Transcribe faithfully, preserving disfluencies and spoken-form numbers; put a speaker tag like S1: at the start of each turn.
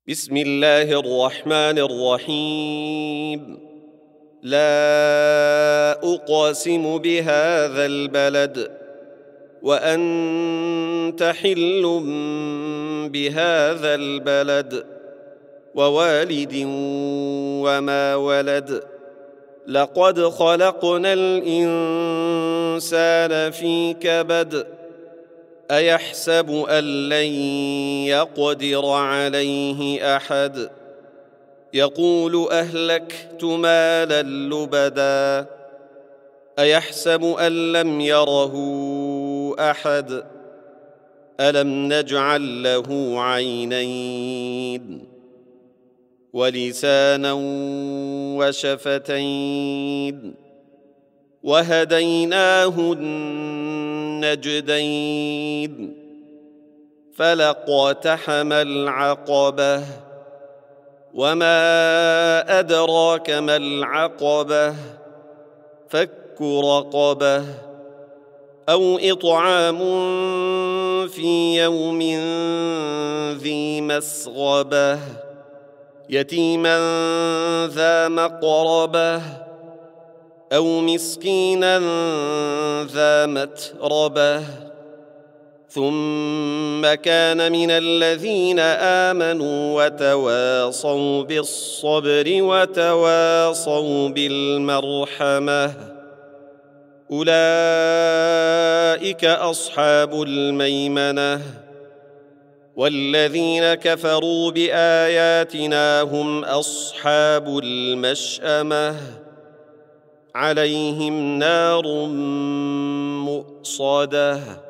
S1: بسم الله الرحمن الرحيم. لا أقسم بهذا البلد وأنت حل بهذا البلد ووالد وما ولد. لقد خلقنا الإنسان في كبد. أيحسب أن لن يقدر عليه أحد. يقول أهلكت مالا لبدا. أيحسب أن لم يره أحد. ألم نجعل له عينين ولسانا وشفتين وهديناه النجدين. فلاقتحم العقبة وما أدراك ما العقبة. فك رقبة أو إطعام في يوم ذي مسغبة يتيما ذا مقربة أو مسكينا ذا متربة ثم كان من الذين آمنوا وتواصوا بالصبر وتواصوا بالمرحمة. أولئك أصحاب الميمنة. والذين كفروا بآياتنا هم أصحاب المشأمة. عليهم نار مؤصدة.